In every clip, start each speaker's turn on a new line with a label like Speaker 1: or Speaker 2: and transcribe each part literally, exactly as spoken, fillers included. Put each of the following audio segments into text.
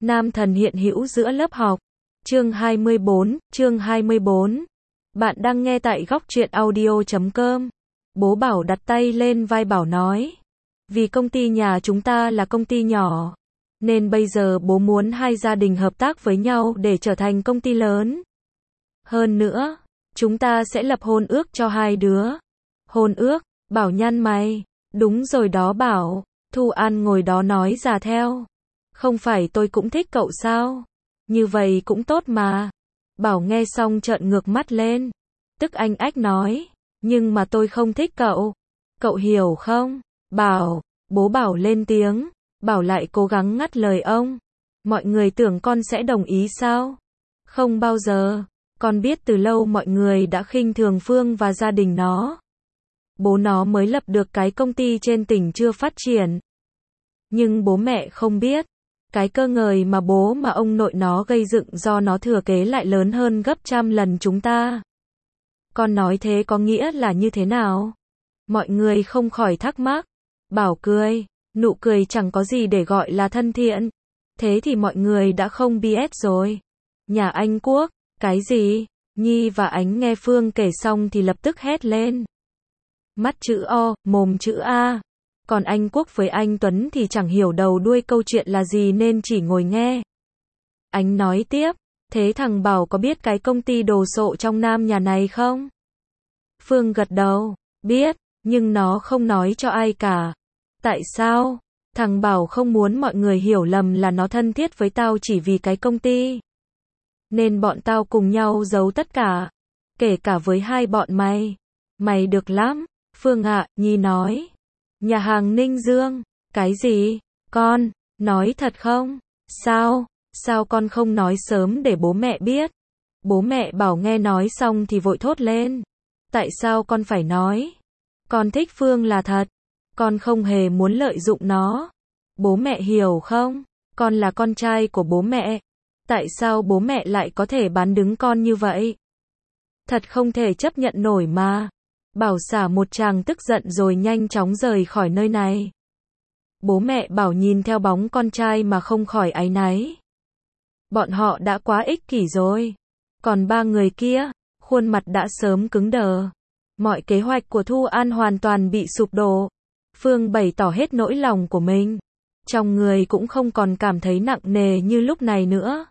Speaker 1: Nam thần hiện hữu giữa lớp học. Chương hai mươi bốn, chương hai mươi bốn. Bạn đang nghe tại góc truyện audio chấm com. Bố Bảo đặt tay lên vai Bảo nói. Vì công ty nhà chúng ta là công ty nhỏ, nên bây giờ bố muốn hai gia đình hợp tác với nhau để trở thành công ty lớn. Hơn nữa, chúng ta sẽ lập hôn ước cho hai đứa. Hôn ước? Bảo nhăn mày. Đúng rồi đó Bảo. Thu An ngồi đó nói già theo. Không phải tôi cũng thích cậu sao? Như vậy cũng tốt mà. Bảo nghe xong trợn ngược mắt lên. Tức anh ách nói. Nhưng mà tôi không thích cậu. Cậu hiểu không? Bảo. Bố Bảo lên tiếng. Bảo lại cố gắng ngắt lời ông. Mọi người tưởng con sẽ đồng ý sao? Không bao giờ. Con biết từ lâu mọi người đã khinh thường Phương và gia đình nó. Bố nó mới lập được cái công ty trên tỉnh chưa phát triển. Nhưng bố mẹ không biết. Cái cơ ngơi mà bố mà ông nội nó gây dựng do nó thừa kế lại lớn hơn gấp trăm lần chúng ta. Con nói thế có nghĩa là như thế nào? Mọi người không khỏi thắc mắc. Bảo cười. Nụ cười chẳng có gì để gọi là thân thiện. Thế thì mọi người đã không bi ét rồi. Nhà anh Quốc. Cái gì? Nhi và Ánh nghe Phương kể xong thì lập tức hét lên. Mắt chữ O, mồm chữ A. Còn anh Quốc với anh Tuấn thì chẳng hiểu đầu đuôi câu chuyện là gì nên chỉ ngồi nghe. Ánh nói tiếp, thế thằng Bảo có biết cái công ty đồ sộ trong Nam nhà này không? Phương gật đầu, biết, nhưng nó không nói cho ai cả. Tại sao? Thằng Bảo không muốn mọi người hiểu lầm là nó thân thiết với tao chỉ vì cái công ty. Nên bọn tao cùng nhau giấu tất cả. Kể cả với hai bọn mày. Mày được lắm. Phương ạ, Nhi nói. Nhà hàng Ninh Dương. Cái gì? Con, nói thật không? Sao? Sao con không nói sớm để bố mẹ biết? Bố mẹ Bảo nghe nói xong thì vội thốt lên. Tại sao con phải nói? Con thích Phương là thật. Con không hề muốn lợi dụng nó. Bố mẹ hiểu không? Con là con trai của bố mẹ. Tại sao bố mẹ lại có thể bán đứng con như vậy? Thật không thể chấp nhận nổi mà. Bảo xả một tràng tức giận rồi nhanh chóng rời khỏi nơi này. Bố mẹ Bảo nhìn theo bóng con trai mà không khỏi áy náy. Bọn họ đã quá ích kỷ rồi. Còn ba người kia, khuôn mặt đã sớm cứng đờ. Mọi kế hoạch của Thu An hoàn toàn bị sụp đổ. Phương bày tỏ hết nỗi lòng của mình. Trong người cũng không còn cảm thấy nặng nề như lúc này nữa.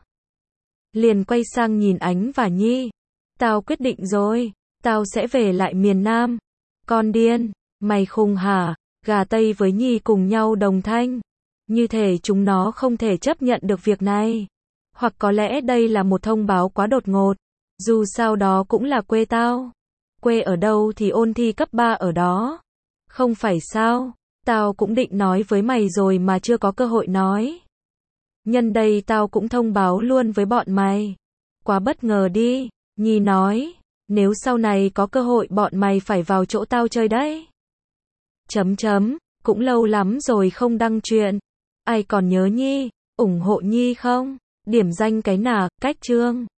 Speaker 1: Liền quay sang nhìn Ánh và Nhi. Tao quyết định rồi. Tao sẽ về lại miền Nam. Con điên. Mày khùng hả? Gà Tây với Nhi cùng nhau đồng thanh. Như thể chúng nó không thể chấp nhận được việc này. Hoặc có lẽ đây là một thông báo quá đột ngột. Dù sao đó cũng là quê tao. Quê ở đâu thì ôn thi cấp ba ở đó. Không phải sao? Tao cũng định nói với mày rồi mà chưa có cơ hội nói. Nhân đây tao cũng thông báo luôn với bọn mày. Quá bất ngờ đi. Nhi nói. Nếu sau này có cơ hội bọn mày phải vào chỗ tao chơi đấy. Chấm chấm. Cũng lâu lắm rồi không đăng chuyện. Ai còn nhớ Nhi? ủng hộ Nhi không? Điểm danh cái nà, cách chương.